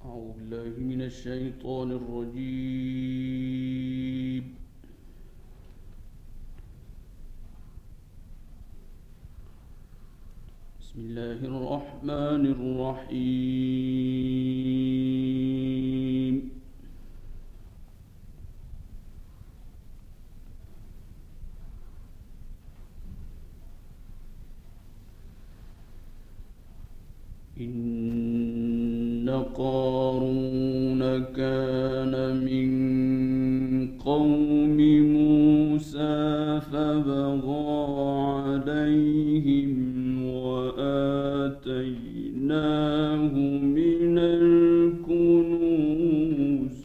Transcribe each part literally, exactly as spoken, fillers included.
أعوذ بالله من الشيطان الرجيم. بسم الله الرحمن الرحيم. إن قارون كان من قوم موسى فبغى عليهم وآتيناه من الكنوز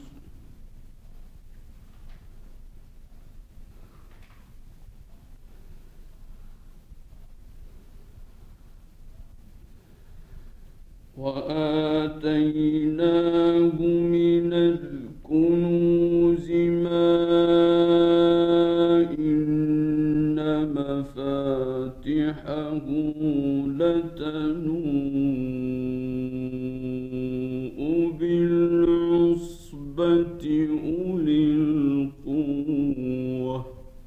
وآتيناه من الكنوز ما إن مفاتحه لتنوء بالعصبة أولي القوة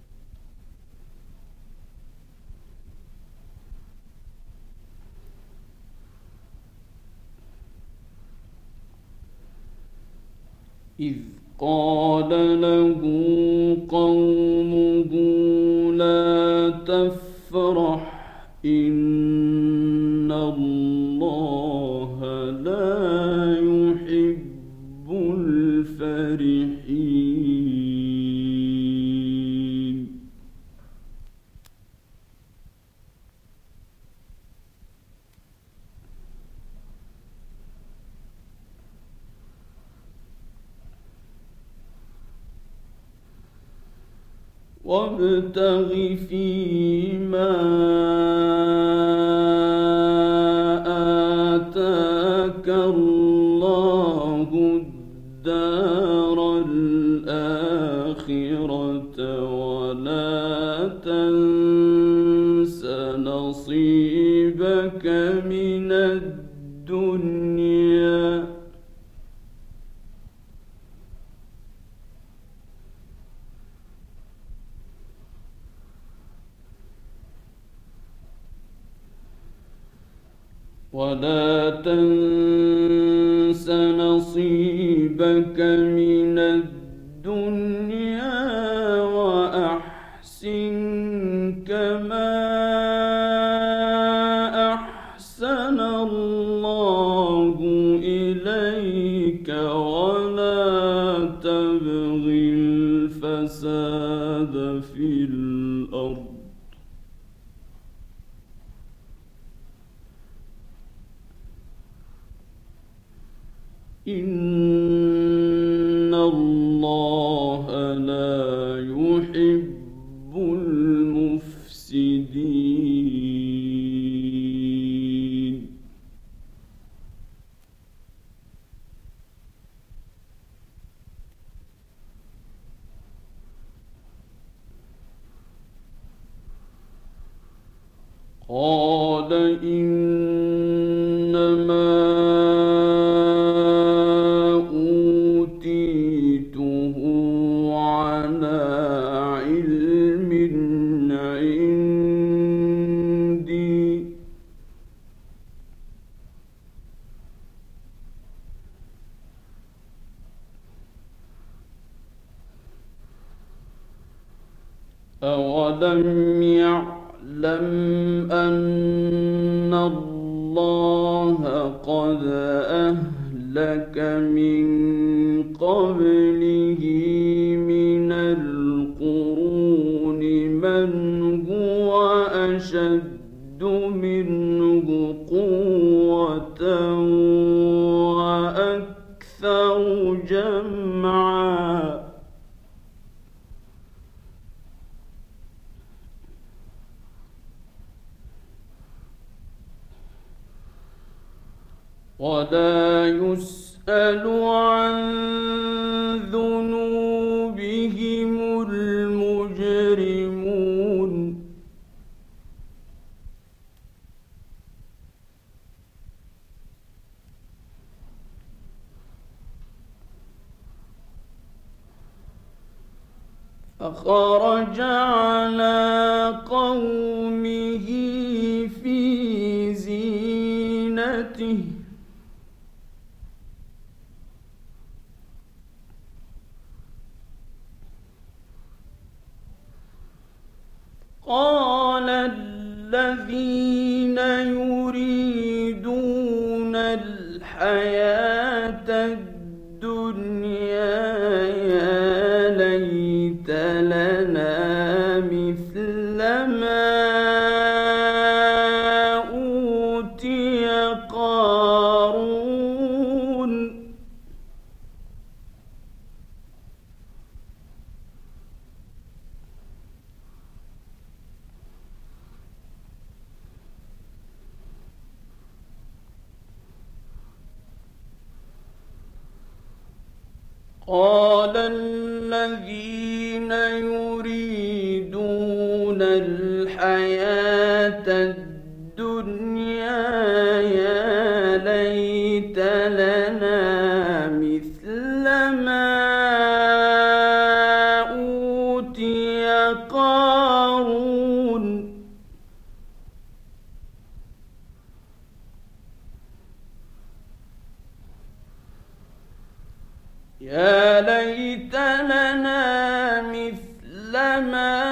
إذ قال له قومه لا تفرح إن الله لا يحب الفرحين. وابتغ فيما آتاك الله الدار الآخرة ولا تنس نصيبك من الدنيا ولا تنس نصيبك من الدنيا وأحسن كما أحسن الله إليك ولا تبغ الفساد في الأرض إن الله لا يحب المفسدين. قال إنما أوتيته على علم عندي أولم يعلم أن الله قد أهلك من قبله من القرون من هو أشد منه قوة وأكثر جمعا ولا يسأل عن ذنوبهم المجرمون فخرج على قومه في زينته قال الذين يريدون الحياة الدنيا يا ليت لنا مثل ما أوتي قارون قال الذين يريدون الحياة الدنيا يا ليت لنا مثل ما أوتي قارون يا ليت لنا مثل ما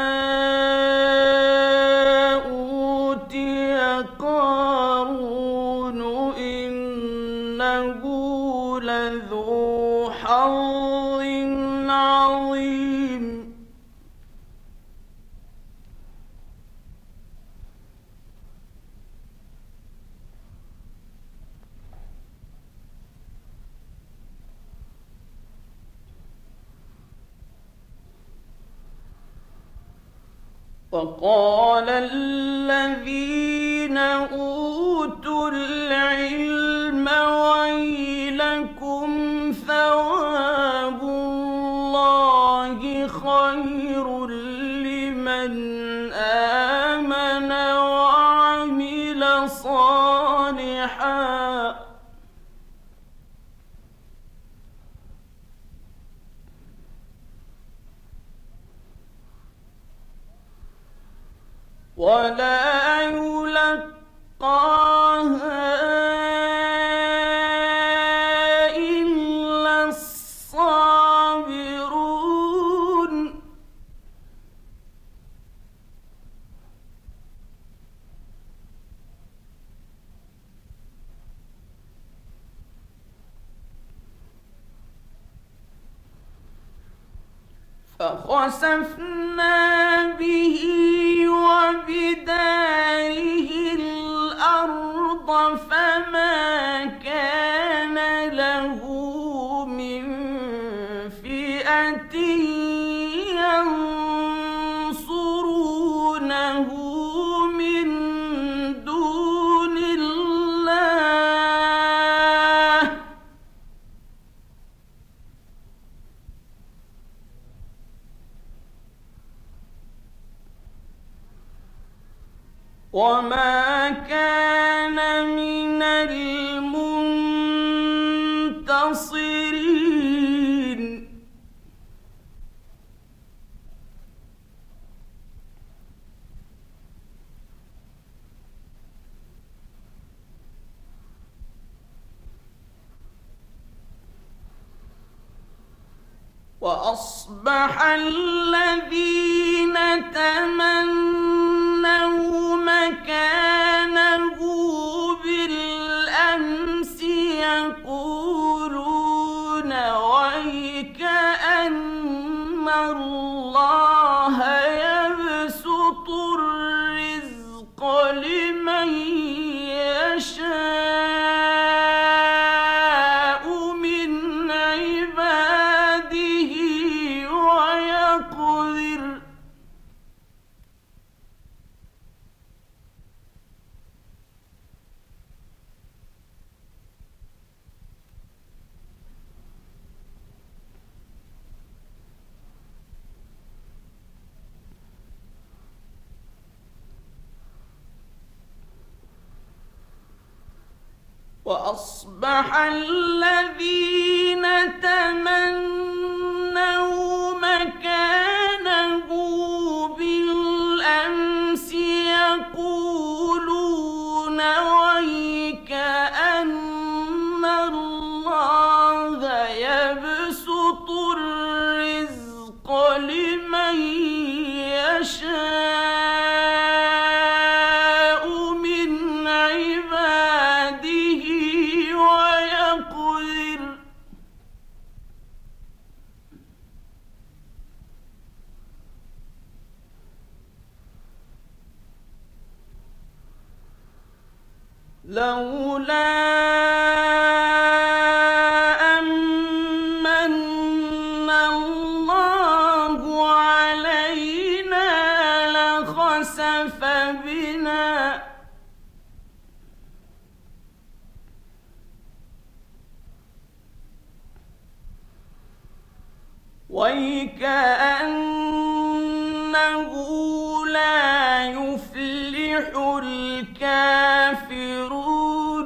أوتي قارون إنه لذو حظ عظيم وقال الذين أوتوا العلم ويلكم ثواب الله خير لمن آمن وعمل صالحا ولا يلقاها إلا الصابرون فخسفنا به وبداره الأرض فما كان له من فئة ينصرونه من دون الله وما كان من المنتصرين وأصبح الذين تمنوا مكانه بالأمس يقولون ويك أن الله يبسط الرزق لمن يشاء من عباده ويقدر وأصبح الذين تمنوا مكانه لولا أمن الله علينا لخسف بنا وَيْكَأَنَّهُ لَا يُفْلِحُ الْكَافِرُونَ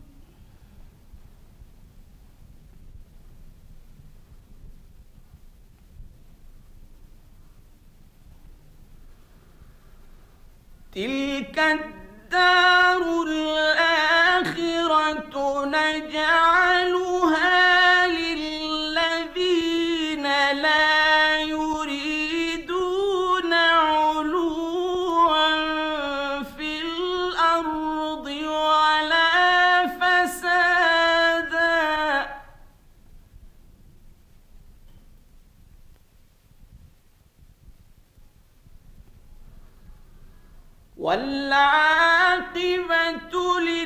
تِلْكَ الدَّارُ الْآخِرَةُ نَجْعَلُهَا لِلَّذِينَ لَا يُرِيدُونَ عُلُوًّا فِي الْأَرْضِ وَلَا فَسَادًا وَالْعَاقِبَةُ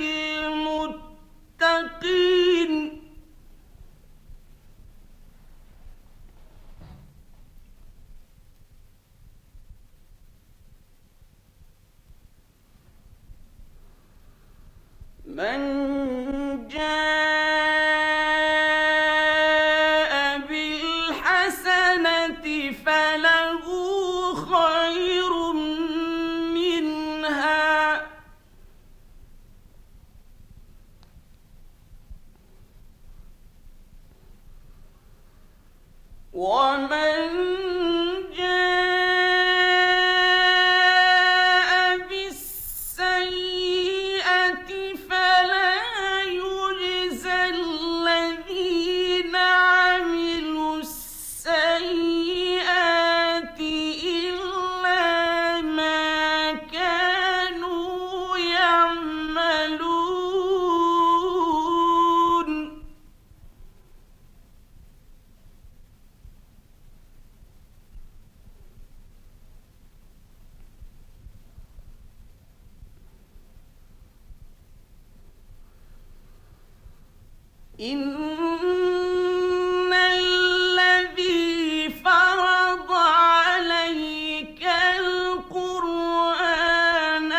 لِلْمُتَّقِينَ مَنْ جَاءَ بِالْحَسَنَةِ فَلَهُ خَيْرٌ مِّنْهَا وَمَنْ جَاءَ بِالسَّيِّئَةِ فَلَا يُجْزَى الَّذِينَ عَمِلُوا السَّيِّئَاتِ إِلَّا مَا كَانُوا يَعْمَلُونَ إِنَّ الَّذِي فَرَضَ عَلَيْكَ الْقُرْآنَ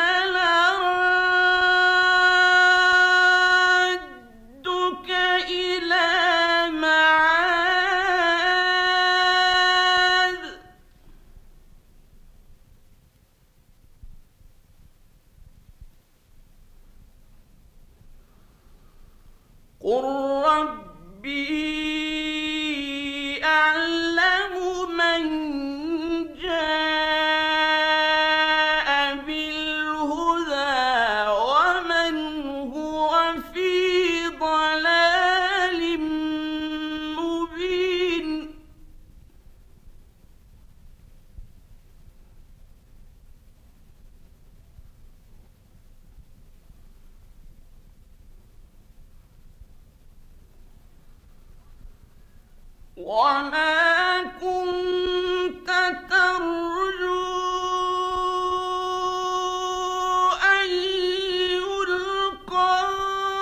لَرَادُّكَ إِلَىٰ مَعَادٍ قُل رَّبِّي أَعْلَمُ مَن جَاءَ بِالْهُدَىٰ وَمَنْ هُوَ فِي ضَلَالٍ مُّبِينٍ وَمَا كُنتَ تَرْجُو أَن يُلْقَىٰ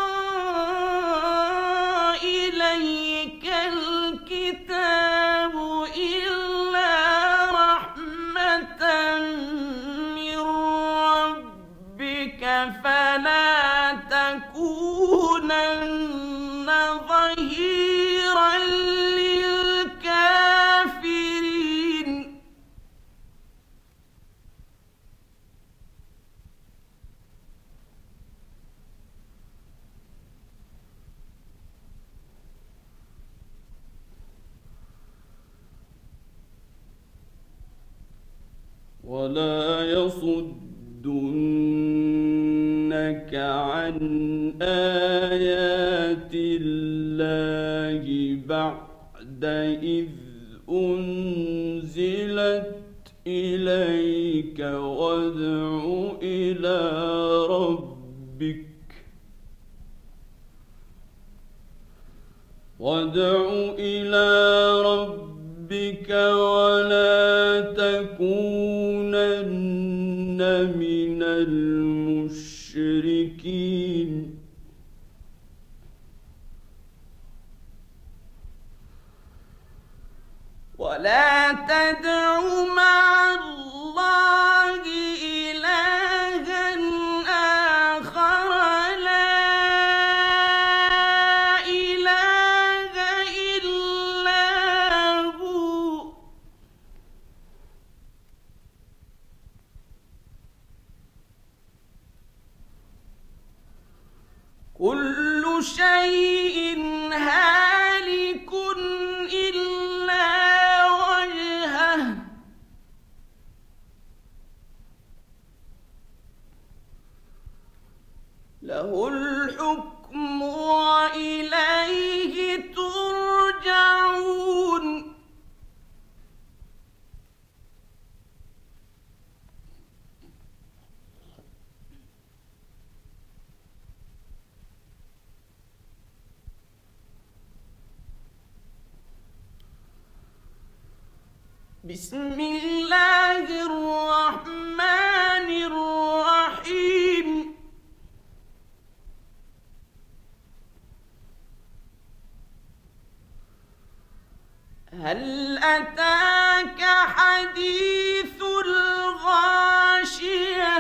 إِلَيْكَ الْكِتَابُ إِلَّا رَحْمَةً مِّن رَّبِّكَ فَلَا تَكُونَنَّ ظَهِيرًا لِّلْكَافِرِينَ وَلَا يَصُدُّنَّكَ عَنْ آيَاتِ اللَّهِ بَعْدَ إِذْ أُنزِلَتْ إِلَيْكَ وَادْعُ إِلَىٰ رَبِّكَ وَادْعُ إِلَىٰ رَبِّكَ وَلَا تَكُونَنَّ مِنَ الْمُشْرِكِينَ ولا تدع مع الله إلها آخر لا إله إلا هو كل شيء هالك إلا وجهه له الحكم وإليه ترجعون بسم الله الرحمن الرحيم هل أتاك حديث الغاشية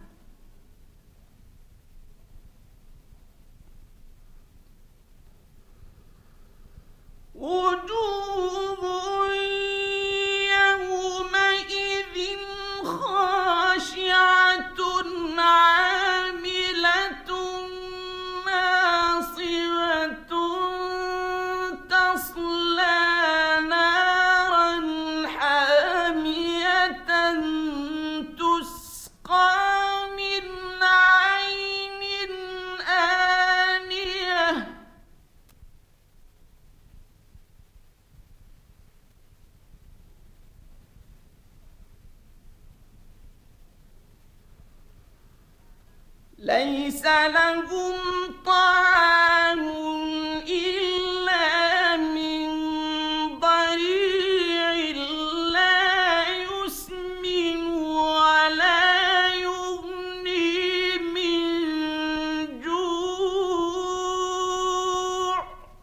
وجوه يومئذ خاشعة عاملة ناصبة تصلى نارا حامية تسقى من عين آنية ليس لهم طعام إلا من ضريع لا يسمن ولا يغني من جوع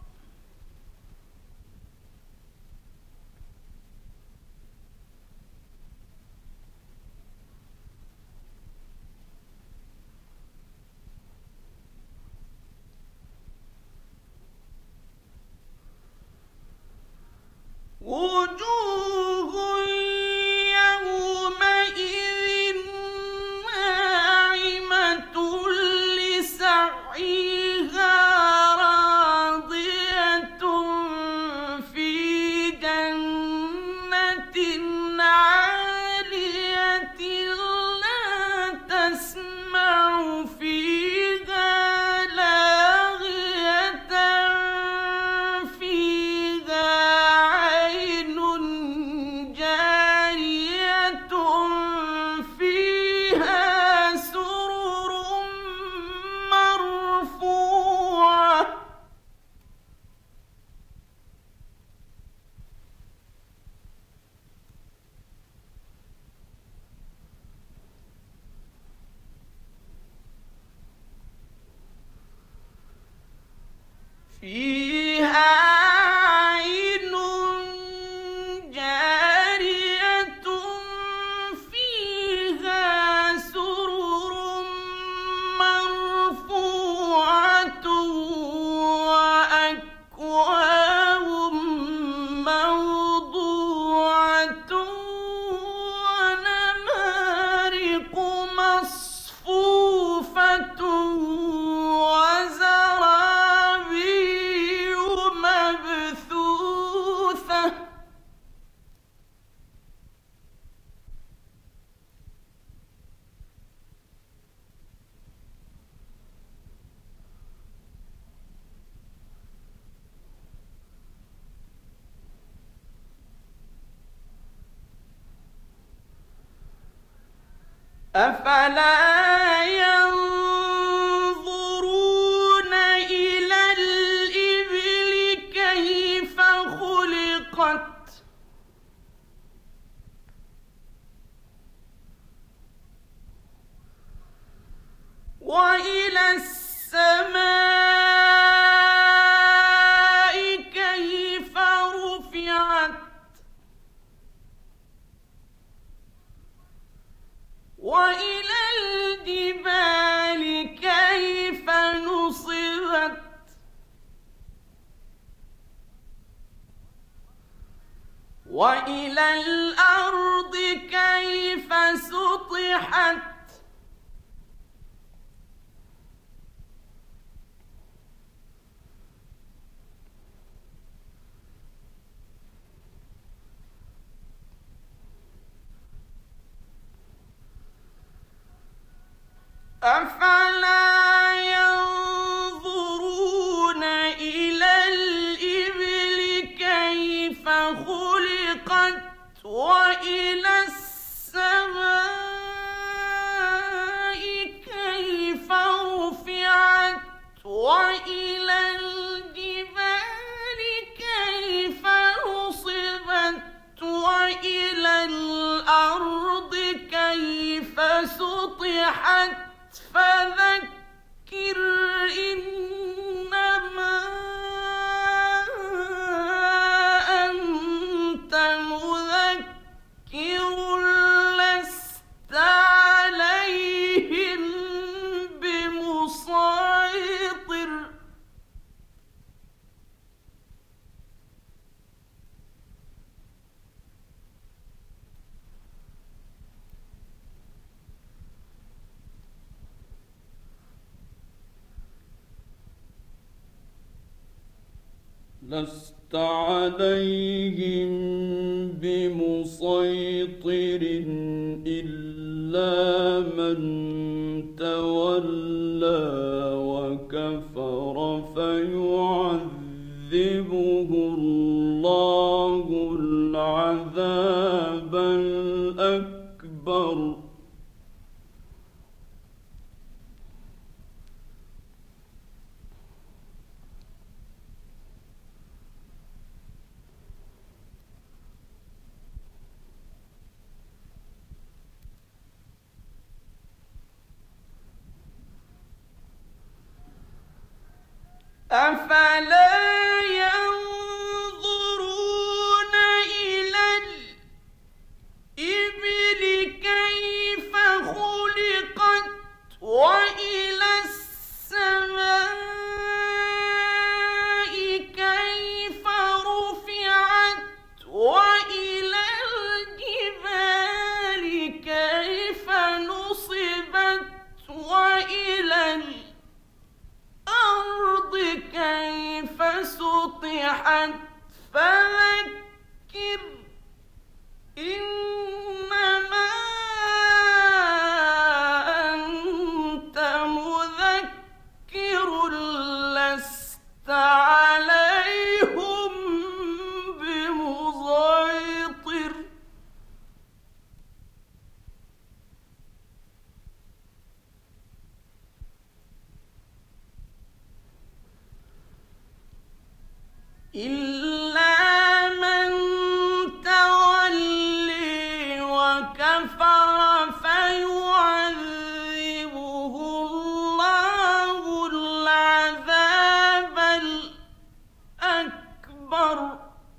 وجوه يومئذ ناعمة لسعيها راضية في جنة عالية لا تسمع فيها لاغية فيها عين جارية فيها سرر مرفوعة فيها عين جارية فيها سرر مرفوعة وأكواب موضوعة ونمارق مصفوفة وزرابي مبثوثة أفلا ينظرون إلى الإبل كيف خلقت وإلى السماء كيف رفعت وإلى الأرض كيف سطحت أفلا ينظرون إلى الإبل كيف خلقت وإلى السماء كيف رفعت وإلى الجبال كيف نصبت وإلى الأرض كيف سطحت فذكر إنما أنت مذكر لست عليهم بمسيطر لست عليهم بمسيطر إلا من تولى وكفر فيعذبه الله العذاب الأكبر أفلا ينظرون إلى الإبل كيف خلقت وإلى السماء كيف رفعت وإلى الجبال كيف نصبت وإلى الأرض كيف سطحت فذكر إنما أنت مذكر لست عليهم بمسيطر إلا من تولي وكفر فيعذبه الله العذاب الأكبر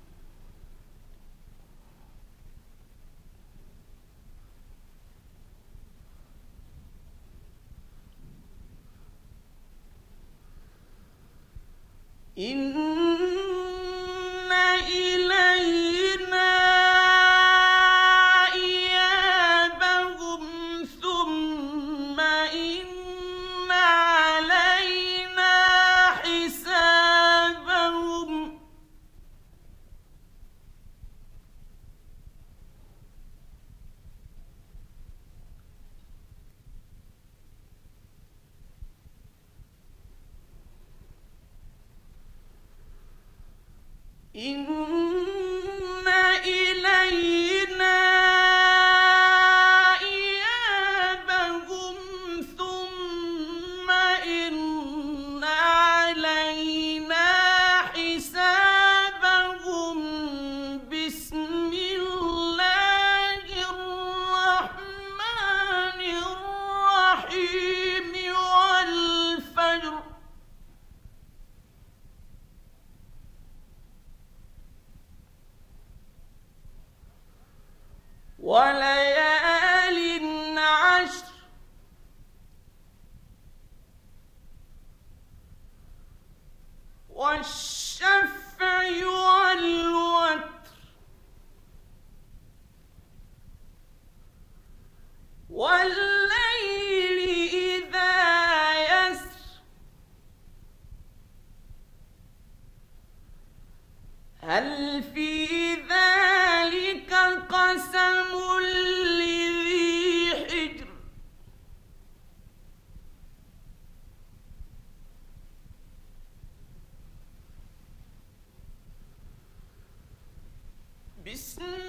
إن إلينا إيابهم ثم إن علينا حسابهم إن إلينا إيابهم ثم إن علينا حسابهم بسم الله الرحمن الرحيم والفجر وليال عشر والشفع والوتر هل في ذلك قسم لذي حجر بسم